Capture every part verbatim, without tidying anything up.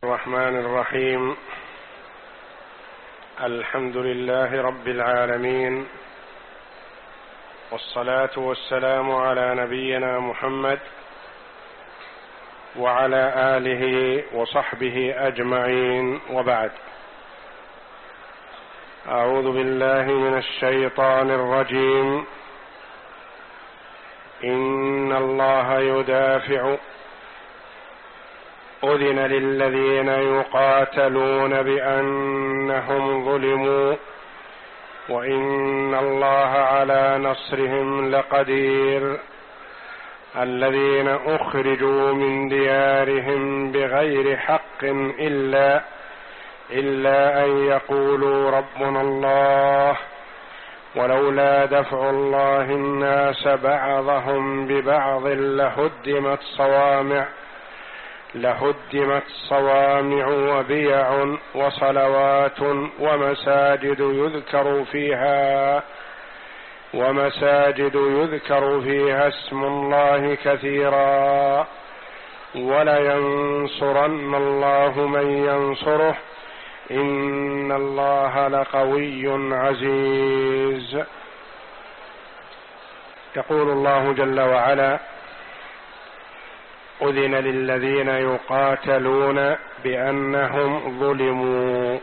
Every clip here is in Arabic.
الرحمن الرحيم. الحمد لله رب العالمين، والصلاة والسلام على نبينا محمد وعلى آله وصحبه أجمعين، وبعد. أعوذ بالله من الشيطان الرجيم. إن الله يدافع أذن للذين يقاتلون بأنهم ظلموا وإن الله على نصرهم لقدير. الذين أخرجوا من ديارهم بغير حق إلا إلا أن يقولوا ربنا الله ولولا دفع الله الناس بعضهم ببعض لهدمت صوامع لهدمت صوامع وبيع وصلوات ومساجد يذكر فيها ومساجد يذكر فيها اسم الله كثيرا ولينصرن الله من ينصره إن الله لقوي عزيز. يقول الله جل وعلا: أذن للذين يقاتلون بأنهم ظلموا.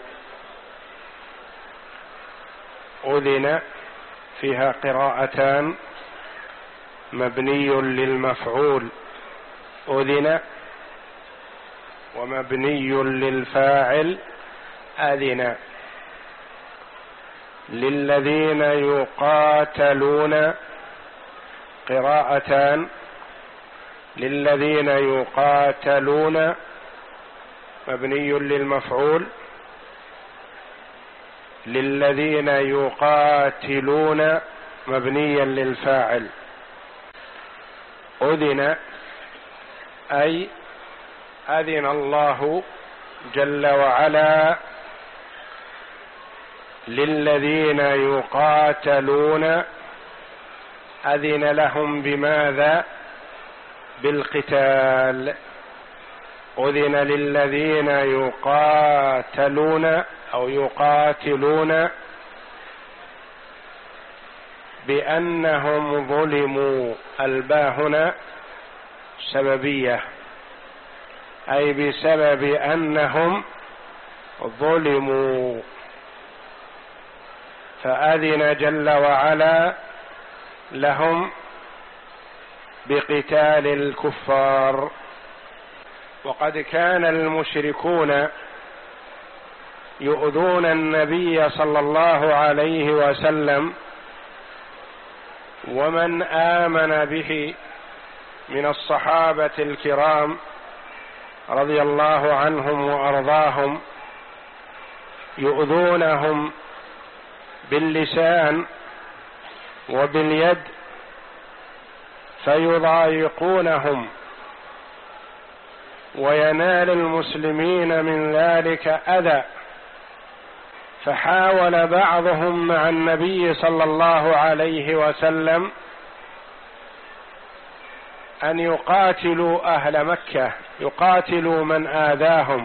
أذن فيها قراءتان، مبني للمفعول أذن، ومبني للفاعل أذن. للذين يقاتلون قراءتان، للذين يقاتلون مبني للمفعول، للذين يقاتلون مبنيا للفاعل. أذن أي أذن الله جل وعلا للذين يقاتلون، أذن لهم بماذا؟ بالقتال. أذن للذين يقاتلون أو يقاتلون بأنهم ظلموا. الباء هنا سببية، أي بسبب أنهم ظلموا، فأذن جل وعلا لهم بقتال الكفار. وقد كان المشركون يؤذون النبي صلى الله عليه وسلم ومن آمن به من الصحابة الكرام رضي الله عنهم وأرضاهم، يؤذونهم باللسان وباليد، فيضايقونهم وينال المسلمين من ذلك أذى. فحاول بعضهم مع النبي صلى الله عليه وسلم أن يقاتلوا أهل مكة، يقاتلوا من آذاهم،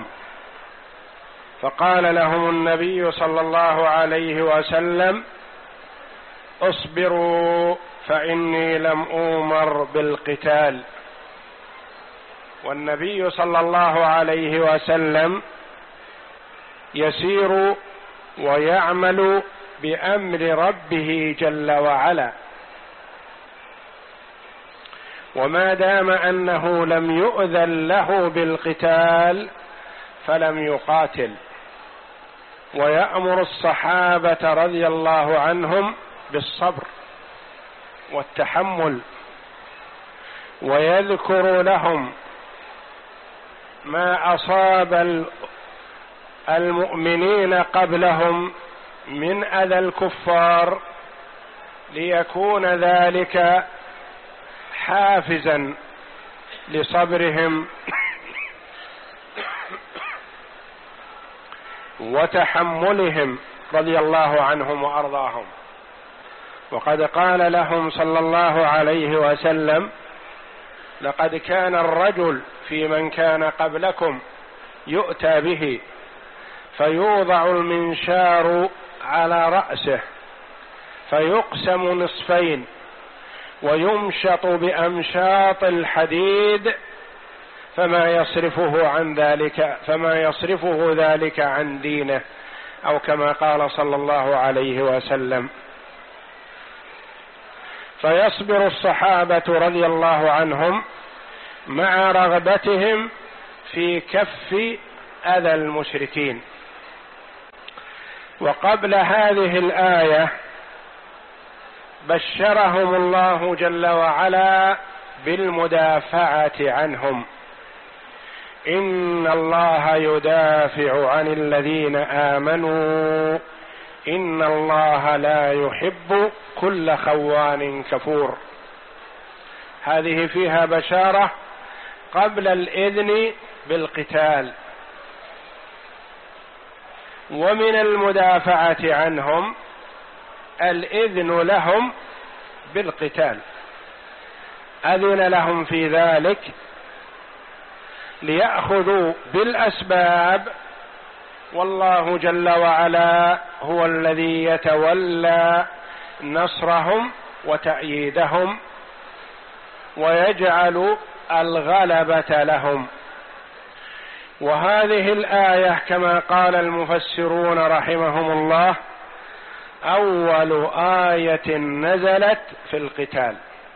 فقال لهم النبي صلى الله عليه وسلم: اصبروا فإني لم أؤمر بالقتال. والنبي صلى الله عليه وسلم يسير ويعمل بأمر ربه جل وعلا، وما دام أنه لم يؤذن له بالقتال فلم يقاتل. ويأمر الصحابة رضي الله عنهم بالصبر والتحمل، ويذكر لهم ما أصاب المؤمنين قبلهم من أذى الكفار، ليكون ذلك حافزا لصبرهم وتحملهم رضي الله عنهم وأرضاهم. وقد قال لهم صلى الله عليه وسلم: لقد كان الرجل في من كان قبلكم يؤتى به فيوضع المنشار على رأسه فيقسم نصفين ويمشط بأمشاط الحديد فما يصرفه عن ذلك فما يصرفه ذلك عن دينه، أو كما قال صلى الله عليه وسلم. فيصبر الصحابة رضي الله عنهم مع رغبتهم في كف أذى المشركين. وقبل هذه الآية بشرهم الله جل وعلا بالمدافعة عنهم، إن الله يدافع عن الذين آمنوا إن الله لا يحب كل خوان كفور. هذه فيها بشارة قبل الإذن بالقتال. ومن المدافعة عنهم الإذن لهم بالقتال، أذن لهم في ذلك ليأخذوا بالأسباب، والله جل وعلا هو الذي يتولى نصرهم وتأييدهم ويجعل الغلبة لهم. وهذه الآية كما قال المفسرون رحمهم الله أول آية نزلت في القتال،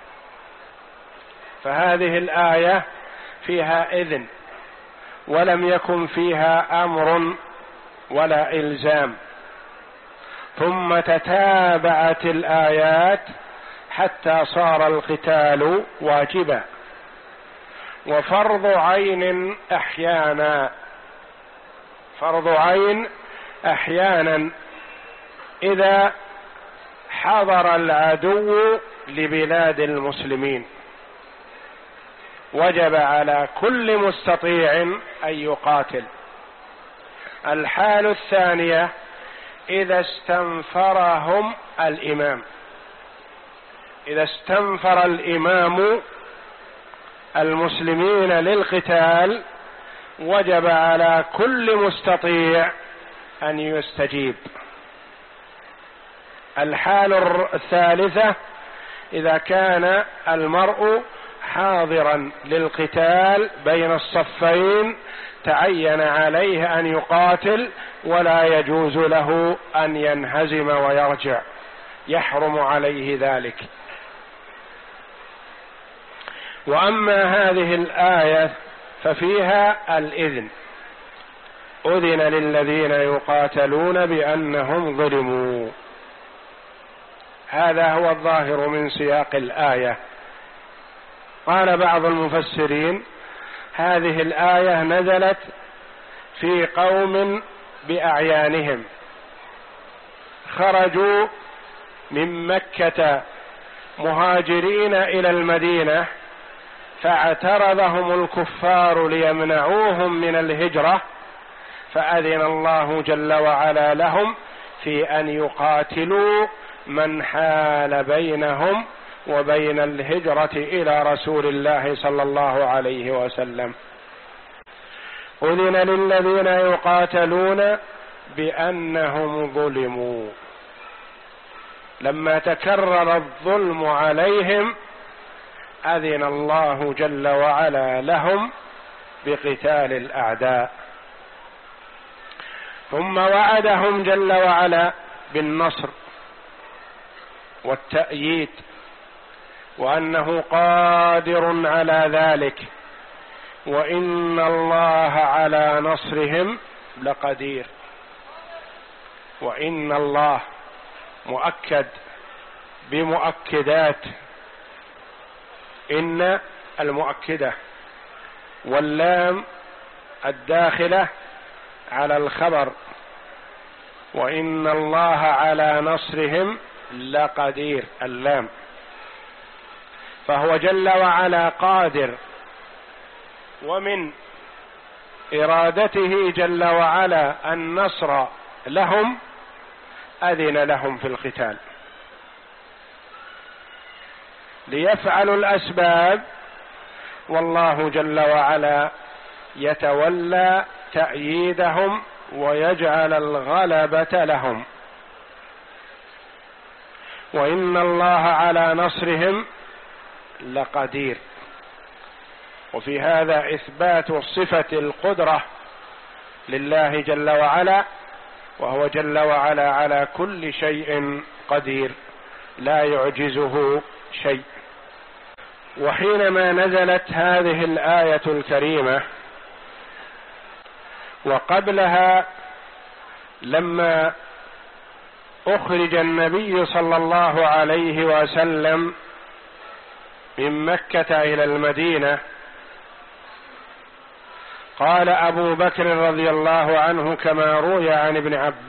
فهذه الآية فيها إذن ولم يكن فيها أمر ولا إلزام، ثم تتابعت الآيات حتى صار القتال واجبا وفرض عين أحيانا، فرض عين أحيانا إذا حضر العدو لبلاد المسلمين وجب على كل مستطيع أن يقاتل. الحال الثانية إذا استنفرهم الإمام، إذا استنفر الإمام المسلمين للقتال وجب على كل مستطيع أن يستجيب. الحال الثالثة إذا كان المرء حاضرا للقتال بين الصفين تعين عليه أن يقاتل ولا يجوز له أن ينهزم ويرجع، يحرم عليه ذلك. وأما هذه الآية ففيها الإذن، أذن للذين يقاتلون بأنهم ظلموا، هذا هو الظاهر من سياق الآية. قال بعض المفسرين هذه الآية نزلت في قوم بأعيانهم خرجوا من مكة مهاجرين إلى المدينة فاعترضهم الكفار ليمنعوهم من الهجرة، فأذن الله جل وعلا لهم في أن يقاتلوا من حال بينهم وبين الهجرة إلى رسول الله صلى الله عليه وسلم. أذن للذين يقاتلون بأنهم ظلموا، لما تكرر الظلم عليهم أذن الله جل وعلا لهم بقتال الأعداء، ثم وعدهم جل وعلا بالنصر والتأييد وأنه قادر على ذلك، وإن الله على نصرهم لقدير. وإن الله مؤكد بمؤكدات، إن المؤكدة واللام الداخلة على الخبر، وإن الله على نصرهم لقدير اللام، فهو جل وعلا قادر، ومن إرادته جل وعلا النصر لهم أذن لهم في القتال ليفعلوا الأسباب، والله جل وعلا يتولى تأييدهم ويجعل الغلبة لهم، وإن الله على نصرهم لقدير. وفي هذا إثبات صفة القدرة لله جل وعلا، وهو جل وعلا على كل شيء قدير لا يعجزه شيء. وحينما نزلت هذه الآية الكريمة وقبلها لما أخرج النبي صلى الله عليه وسلم من مكة إلى المدينة، قال أبو بكر رضي الله عنه كما روي عن ابن عباس